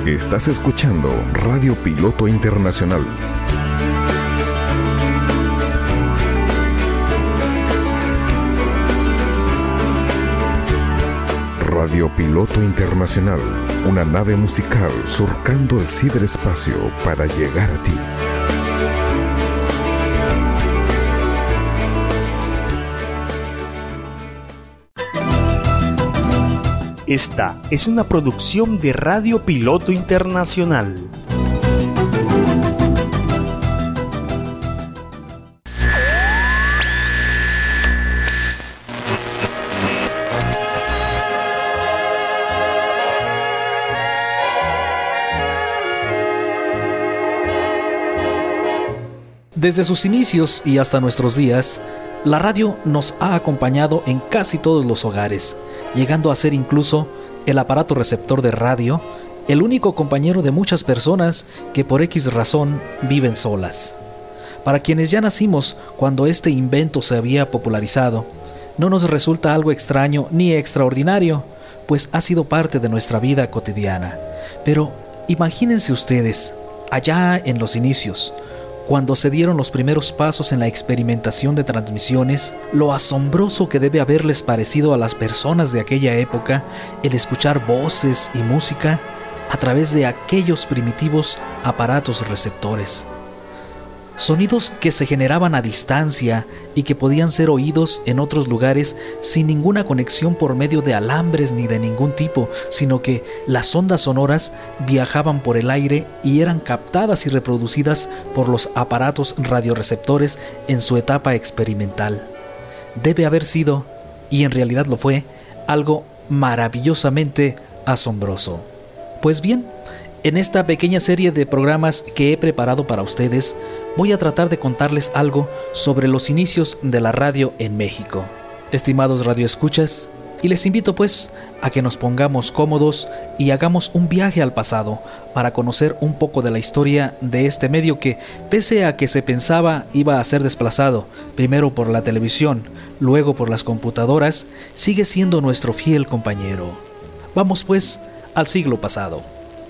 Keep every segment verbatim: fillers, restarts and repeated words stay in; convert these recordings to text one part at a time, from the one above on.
Estás escuchando Radio Piloto Internacional. Radio Piloto Internacional, una nave musical surcando el ciberespacio para llegar a ti. Esta es una producción de Radio Piloto Internacional. Desde sus inicios y hasta nuestros días, la radio nos ha acompañado en casi todos los hogares, llegando a ser incluso el aparato receptor de radio, el único compañero de muchas personas que por X razón viven solas. Para quienes ya nacimos cuando este invento se había popularizado, no nos resulta algo extraño ni extraordinario, pues ha sido parte de nuestra vida cotidiana. Pero imagínense ustedes, allá en los inicios, cuando se dieron los primeros pasos en la experimentación de transmisiones, lo asombroso que debe haberles parecido a las personas de aquella época el escuchar voces y música a través de aquellos primitivos aparatos receptores. Sonidos que se generaban a distancia y que podían ser oídos en otros lugares sin ninguna conexión por medio de alambres ni de ningún tipo, sino que las ondas sonoras viajaban por el aire y eran captadas y reproducidas por los aparatos radioreceptores en su etapa experimental. Debe haber sido, y en realidad lo fue, algo maravillosamente asombroso. Pues bien, en esta pequeña serie de programas que he preparado para ustedes, voy a tratar de contarles algo sobre los inicios de la radio en México. Estimados radioescuchas, y les invito pues a que nos pongamos cómodos y hagamos un viaje al pasado para conocer un poco de la historia de este medio que, pese a que se pensaba iba a ser desplazado, primero por la televisión, luego por las computadoras, sigue siendo nuestro fiel compañero. Vamos pues al siglo pasado.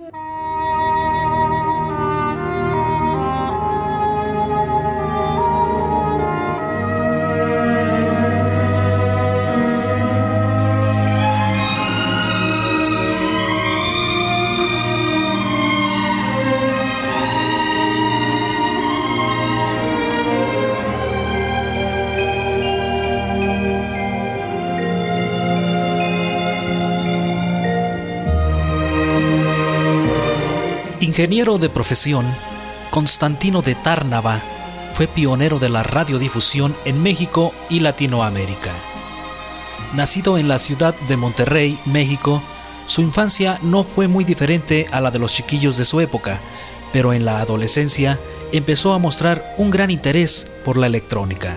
Ingeniero de profesión, Constantino de Tárnava fue pionero de la radiodifusión en México y Latinoamérica. Nacido en la ciudad de Monterrey, México, su infancia no fue muy diferente a la de los chiquillos de su época, pero en la adolescencia empezó a mostrar un gran interés por la electrónica.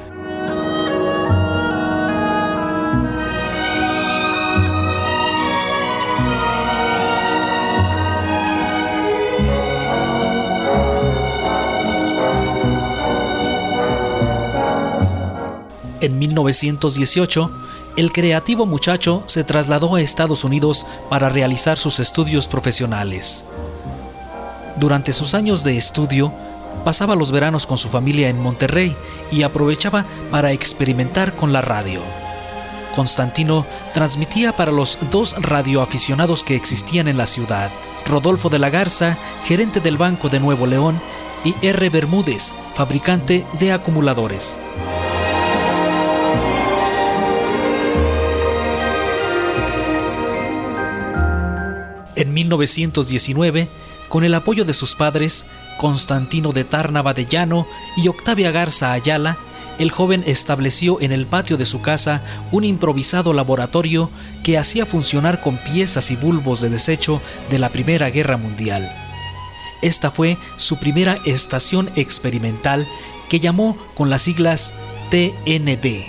En mil novecientos dieciocho, el creativo muchacho se trasladó a Estados Unidos para realizar sus estudios profesionales. Durante sus años de estudio, pasaba los veranos con su familia en Monterrey y aprovechaba para experimentar con la radio. Constantino transmitía para los dos radioaficionados que existían en la ciudad, Rodolfo de la Garza, gerente del Banco de Nuevo León, y R. Bermúdez, fabricante de acumuladores. En mil novecientos diecinueve, con el apoyo de sus padres, Constantino de Tárnava de Llano y Octavia Garza Ayala, el joven estableció en el patio de su casa un improvisado laboratorio que hacía funcionar con piezas y bulbos de desecho de la Primera Guerra Mundial. Esta fue su primera estación experimental, que llamó con las siglas T N D.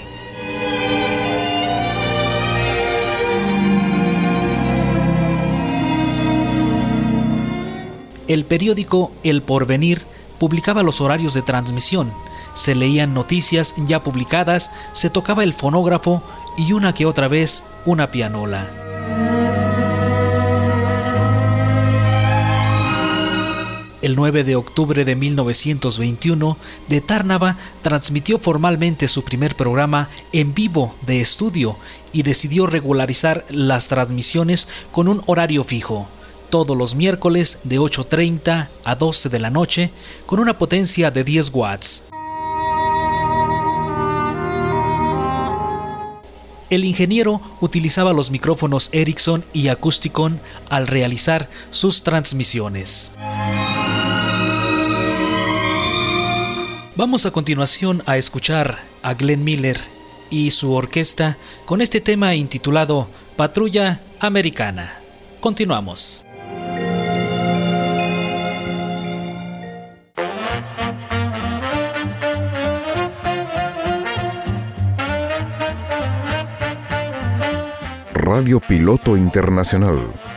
El periódico El Porvenir publicaba los horarios de transmisión, se leían noticias ya publicadas, se tocaba el fonógrafo y una que otra vez una pianola. nueve de octubre de mil novecientos veintiuno, de Tárnava transmitió formalmente su primer programa en vivo de estudio y decidió regularizar las transmisiones con un horario fijo, todos los miércoles de ocho treinta a doce de la noche, con una potencia de diez watts. El ingeniero utilizaba los micrófonos Ericsson y Acousticon al realizar sus transmisiones. Vamos a continuación a escuchar a Glenn Miller y su orquesta con este tema intitulado Patrulla Americana. Continuamos. Radio Piloto Internacional.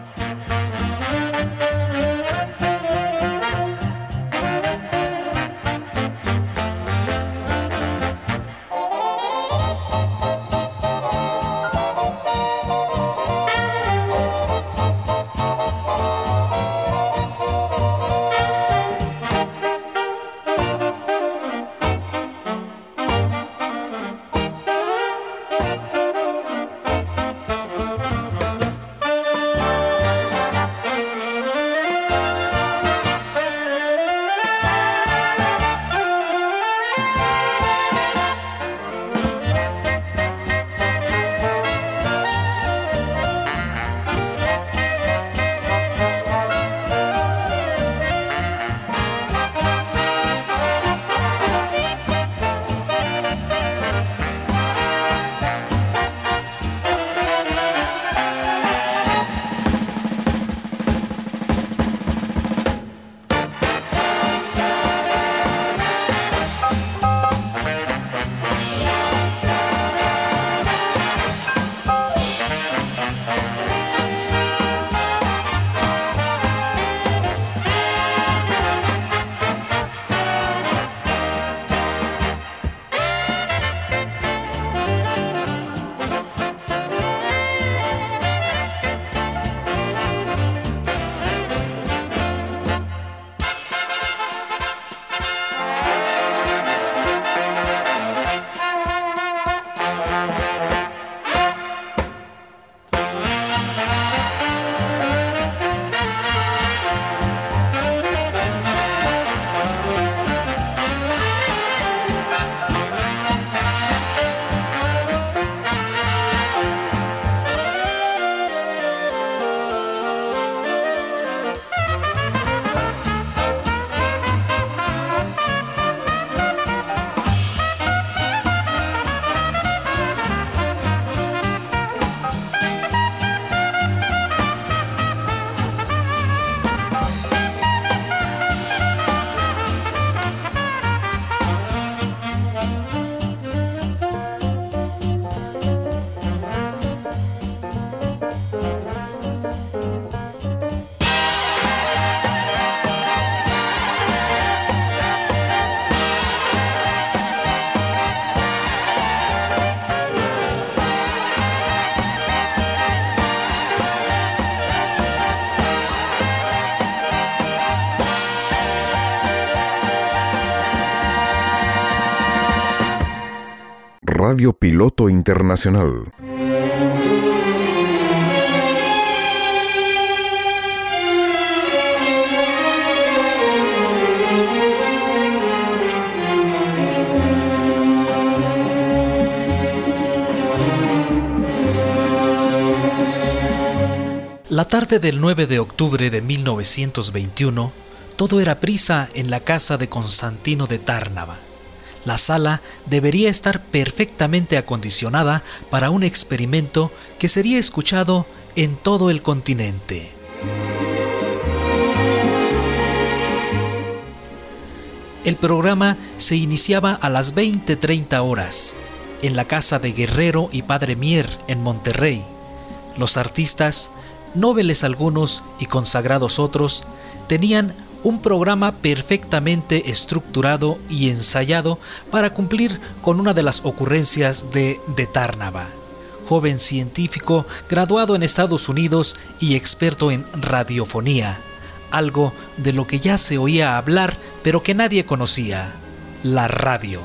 Radio Piloto Internacional. La tarde del nueve de octubre de mil novecientos veintiuno, todo era prisa en la casa de Constantino de Tárnava. La sala debería estar perfectamente acondicionada para un experimento que sería escuchado en todo el continente. El programa se iniciaba a las veinte treinta horas en la casa de Guerrero y Padre Mier en Monterrey. Los artistas, nobles algunos y consagrados otros, tenían un programa perfectamente estructurado y ensayado para cumplir con una de las ocurrencias de de Tárnava, joven científico graduado en Estados Unidos y experto en radiofonía, algo de lo que ya se oía hablar pero que nadie conocía: la radio.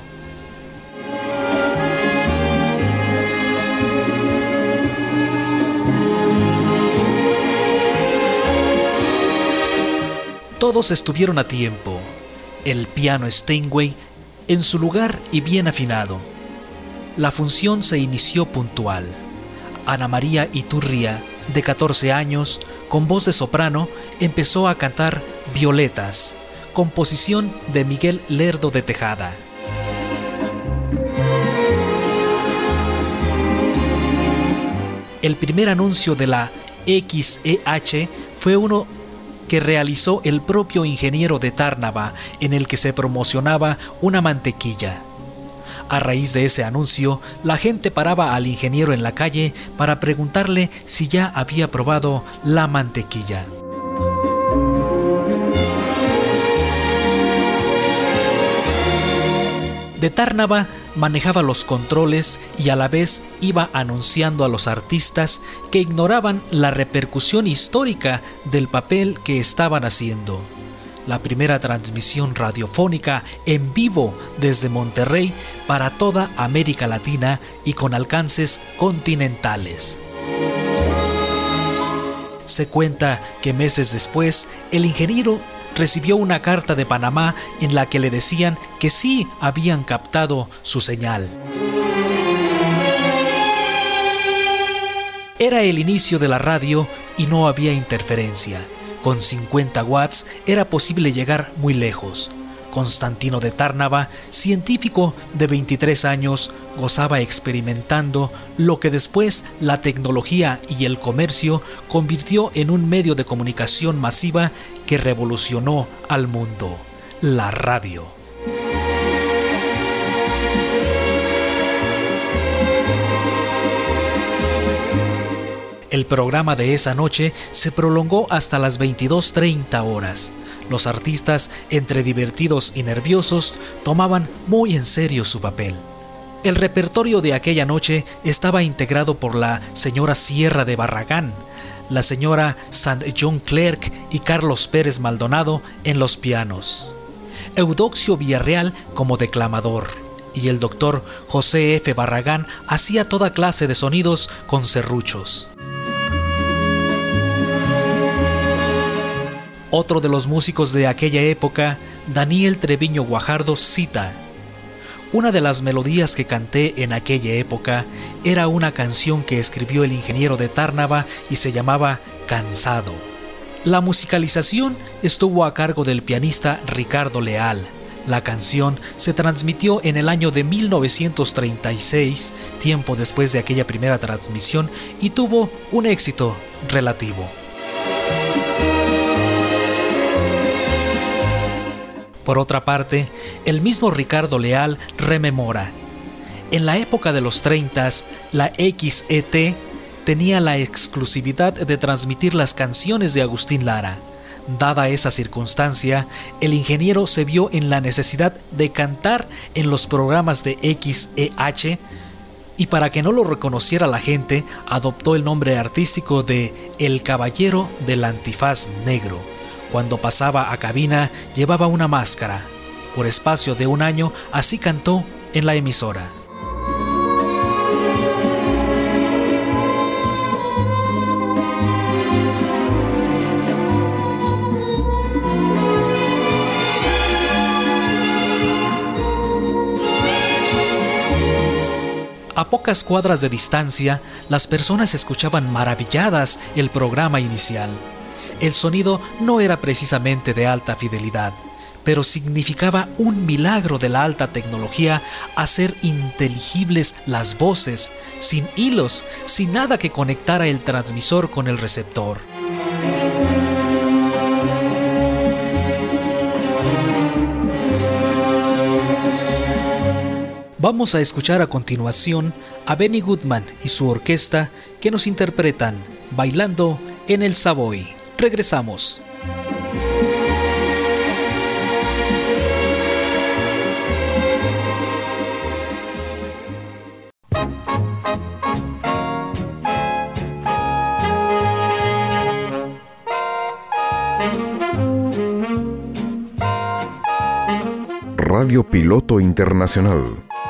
Todos estuvieron a tiempo, el piano Steinway en su lugar y bien afinado. La función se inició puntual. Ana María Iturria, de catorce años, con voz de soprano, empezó a cantar Violetas, composición de Miguel Lerdo de Tejada. El primer anuncio de la X E H fue uno que realizó el propio ingeniero de Tárnava, en el que se promocionaba una mantequilla. A raíz de ese anuncio, la gente paraba al ingeniero en la calle para preguntarle si ya había probado la mantequilla. De Tárnava manejaba los controles y a la vez iba anunciando a los artistas que ignoraban la repercusión histórica del papel que estaban haciendo. La primera transmisión radiofónica en vivo desde Monterrey para toda América Latina y con alcances continentales. Se cuenta que meses después, el ingeniero recibió una carta de Panamá en la que le decían que sí habían captado su señal. Era el inicio de la radio y no había interferencia. Con cincuenta watts era posible llegar muy lejos. Constantino de Tárnava, científico de veintitrés años, gozaba experimentando lo que después la tecnología y el comercio convirtió en un medio de comunicación masiva que revolucionó al mundo: la radio. El programa de esa noche se prolongó hasta las veintidós treinta horas. Los artistas, entre divertidos y nerviosos, tomaban muy en serio su papel. El repertorio de aquella noche estaba integrado por la señora Sierra de Barragán, la señora Saint John Clerc y Carlos Pérez Maldonado en los pianos, Eudoxio Villarreal como declamador, y el doctor José F. Barragán hacía toda clase de sonidos con serruchos. Otro de los músicos de aquella época, Daniel Treviño Guajardo, cita: una de las melodías que canté en aquella época era una canción que escribió el ingeniero de Tárnava y se llamaba Cansado. La musicalización estuvo a cargo del pianista Ricardo Leal. La canción se transmitió en el año de mil novecientos treinta y seis, tiempo después de aquella primera transmisión, y tuvo un éxito relativo. Por otra parte, el mismo Ricardo Leal rememora: en la época de los treintas, la X E T tenía la exclusividad de transmitir las canciones de Agustín Lara. Dada esa circunstancia, el ingeniero se vio en la necesidad de cantar en los programas de X E H y, para que no lo reconociera la gente, adoptó el nombre artístico de El Caballero del Antifaz Negro. Cuando pasaba a cabina llevaba una máscara. Por espacio de un año así cantó en la emisora. A pocas cuadras de distancia, las personas escuchaban maravilladas el programa inicial. El sonido no era precisamente de alta fidelidad, pero significaba un milagro de la alta tecnología hacer inteligibles las voces, sin hilos, sin nada que conectara el transmisor con el receptor. Vamos a escuchar a continuación a Benny Goodman y su orquesta, que nos interpretan Bailando en el Savoy. Regresamos. Radio Piloto Internacional.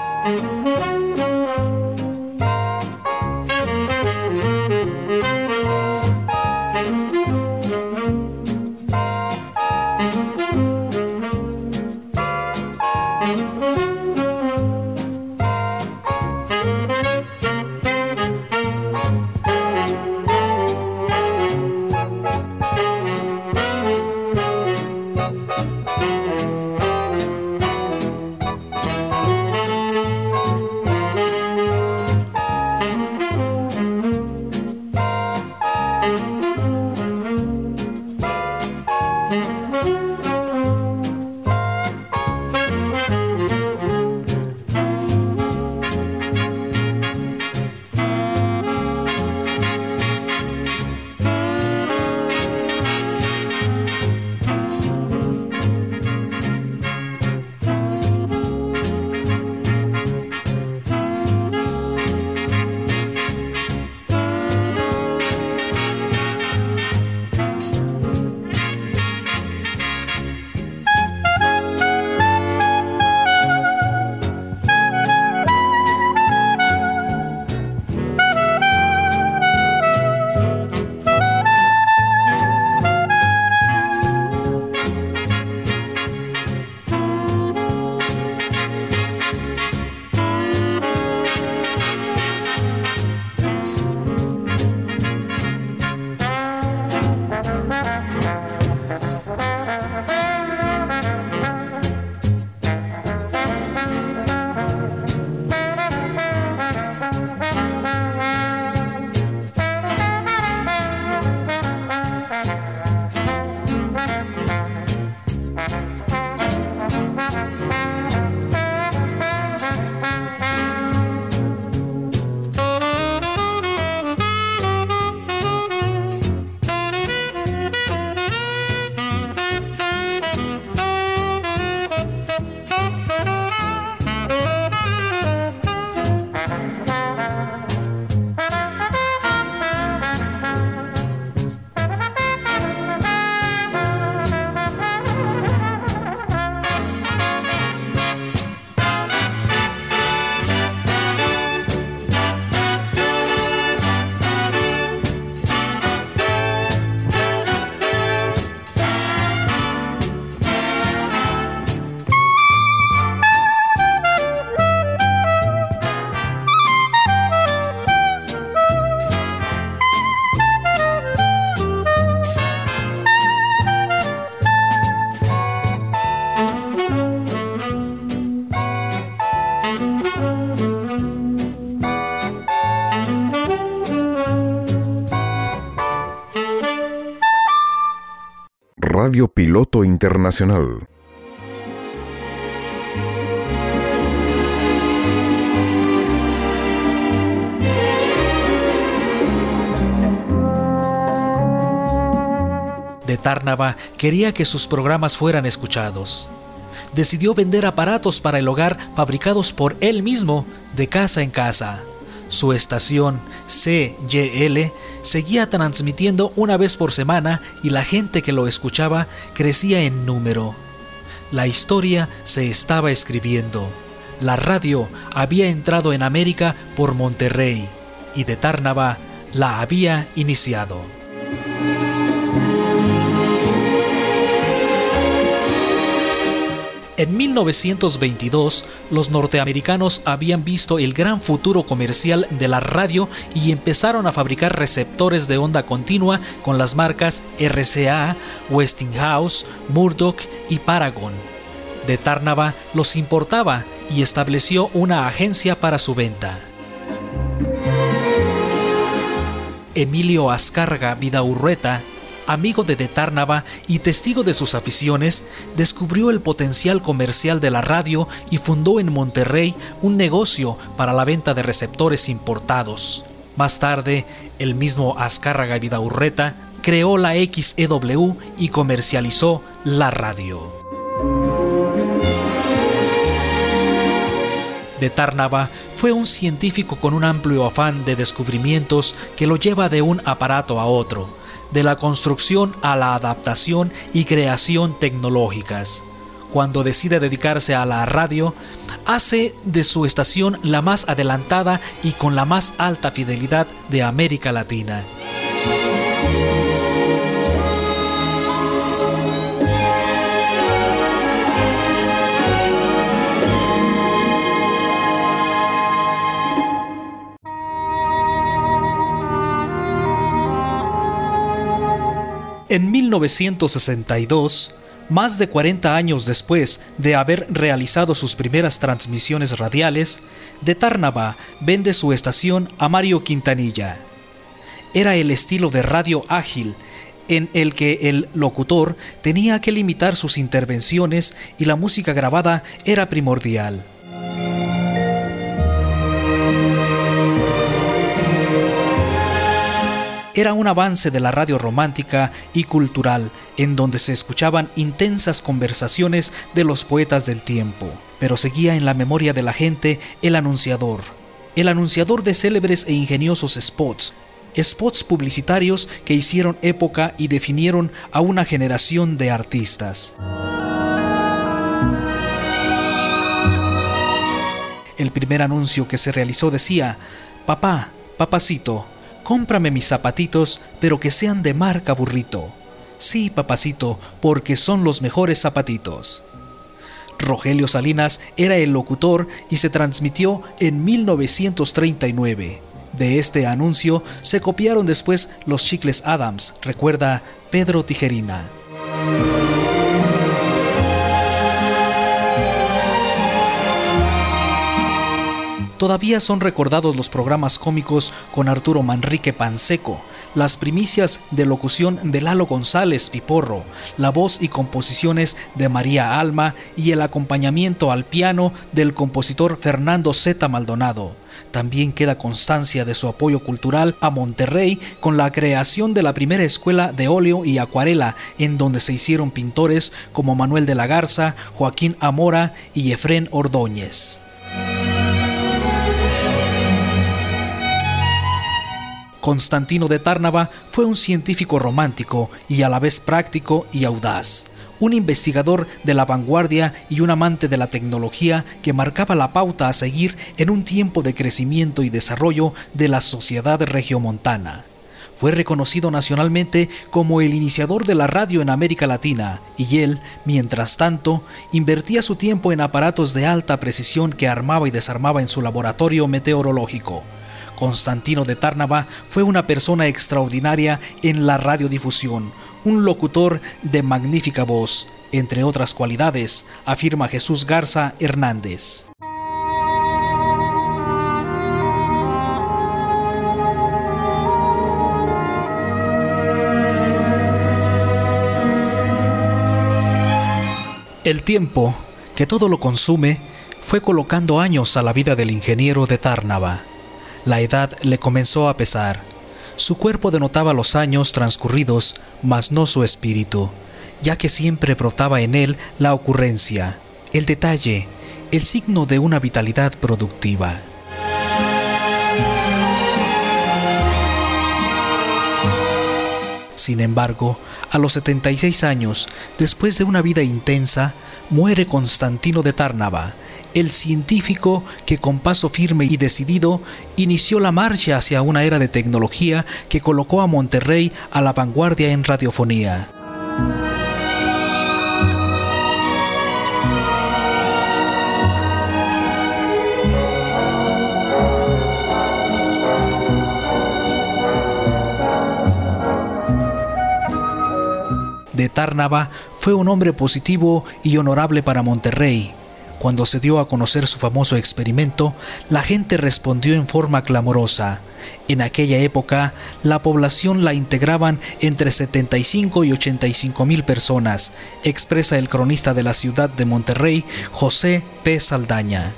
Radio Piloto Internacional. De Tárnava quería que sus programas fueran escuchados. Decidió vender aparatos para el hogar fabricados por él mismo de casa en casa. Su estación C Y L seguía transmitiendo una vez por semana y la gente que lo escuchaba crecía en número. La historia se estaba escribiendo. La radio había entrado en América por Monterrey y de Tárnava la había iniciado. En mil novecientos veintidós, los norteamericanos habían visto el gran futuro comercial de la radio y empezaron a fabricar receptores de onda continua con las marcas R C A, Westinghouse, Murdoch y Paragon. De Tárnava los importaba y estableció una agencia para su venta. Emilio Azcárraga Vidaurrueta, amigo de De Tárnava y testigo de sus aficiones, descubrió el potencial comercial de la radio y fundó en Monterrey un negocio para la venta de receptores importados. Más tarde, el mismo Azcárraga Vidaurrueta creó la X E W y comercializó la radio. De Tárnava fue un científico con un amplio afán de descubrimientos que lo lleva de un aparato a otro, de la construcción a la adaptación y creación tecnológicas. Cuando decide dedicarse a la radio, hace de su estación la más adelantada y con la más alta fidelidad de América Latina. En mil novecientos sesenta y dos, más de cuarenta años después de haber realizado sus primeras transmisiones radiales, de Tárnava vende su estación a Mario Quintanilla. Era el estilo de radio ágil, en el que el locutor tenía que limitar sus intervenciones y la música grabada era primordial. Era un avance de la radio romántica y cultural, en donde se escuchaban intensas conversaciones de los poetas del tiempo, pero seguía en la memoria de la gente el anunciador, el anunciador de célebres e ingeniosos spots, spots publicitarios que hicieron época y definieron a una generación de artistas. El primer anuncio que se realizó decía: «Papá, papacito, cómprame mis zapatitos, pero que sean de marca Burrito. Sí, papacito, porque son los mejores zapatitos». Rogelio Salinas era el locutor y se transmitió en mil novecientos treinta y nueve. De este anuncio se copiaron después los chicles Adams, recuerda Pedro Tijerina. Todavía son recordados los programas cómicos con Arturo Manrique Panseco, las primicias de locución de Lalo González Piporro, la voz y composiciones de María Alma y el acompañamiento al piano del compositor Fernando Zeta Maldonado. También queda constancia de su apoyo cultural a Monterrey con la creación de la primera escuela de óleo y acuarela, en donde se hicieron pintores como Manuel de la Garza, Joaquín Amora y Efrén Ordóñez. Constantino de Tárnava fue un científico romántico y a la vez práctico y audaz, un investigador de la vanguardia y un amante de la tecnología que marcaba la pauta a seguir en un tiempo de crecimiento y desarrollo de la sociedad regiomontana. Fue reconocido nacionalmente como el iniciador de la radio en América Latina, y él, mientras tanto, invertía su tiempo en aparatos de alta precisión que armaba y desarmaba en su laboratorio meteorológico. Constantino de Tárnava fue una persona extraordinaria en la radiodifusión, un locutor de magnífica voz, entre otras cualidades, afirma Jesús Garza Hernández. El tiempo, que todo lo consume, fue colocando años a la vida del ingeniero de Tárnava. La edad le comenzó a pesar. Su cuerpo denotaba los años transcurridos, mas no su espíritu, ya que siempre brotaba en él la ocurrencia, el detalle, el signo de una vitalidad productiva. Sin embargo, a los setenta y seis años, después de una vida intensa, muere Constantino de Tárnava, el científico que con paso firme y decidido inició la marcha hacia una era de tecnología que colocó a Monterrey a la vanguardia en radiofonía. De Tárnava fue un hombre positivo y honorable para Monterrey. Cuando se dio a conocer su famoso experimento, la gente respondió en forma clamorosa. En aquella época, la población la integraban entre setenta y cinco y ochenta y cinco mil personas, expresa el cronista de la ciudad de Monterrey, José P. Saldaña.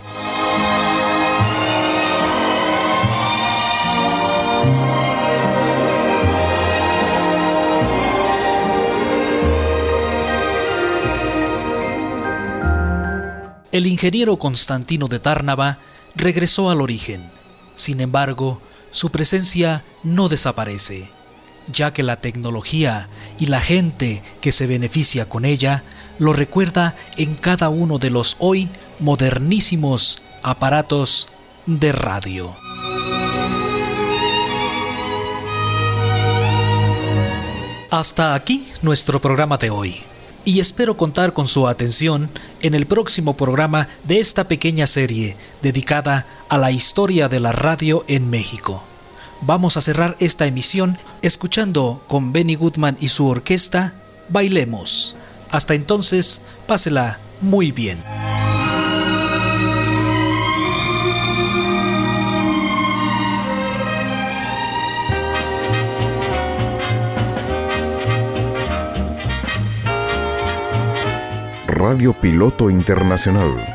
El ingeniero Constantino de Tárnava regresó al origen. Sin embargo, su presencia no desaparece, ya que la tecnología y la gente que se beneficia con ella lo recuerda en cada uno de los hoy modernísimos aparatos de radio. Hasta aquí nuestro programa de hoy, y espero contar con su atención en el próximo programa de esta pequeña serie dedicada a la historia de la radio en México. Vamos a cerrar esta emisión escuchando con Benny Goodman y su orquesta Bailemos. Hasta entonces, pásela muy bien. Radio Piloto Internacional.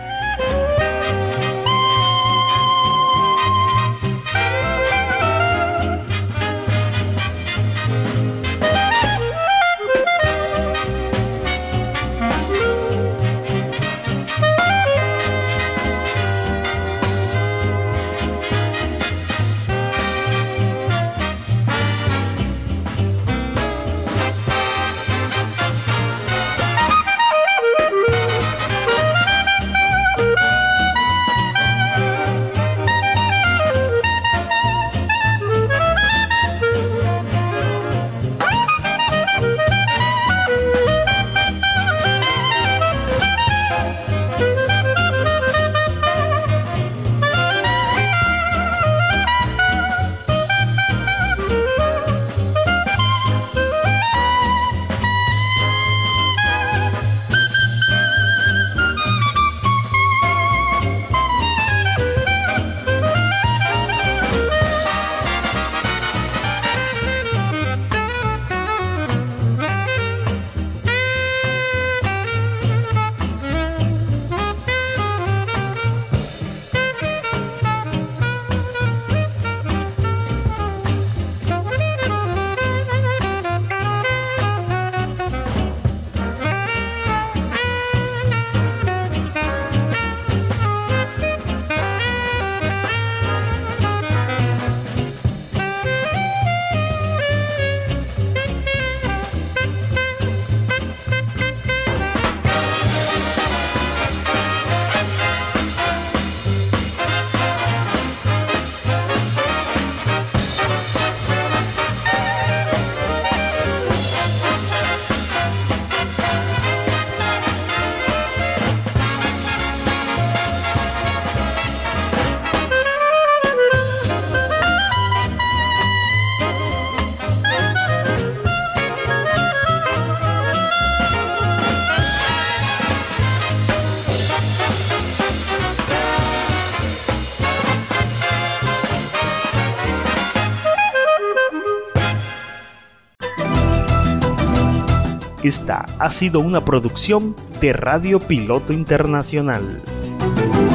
Esta ha sido una producción de Radio Piloto Internacional.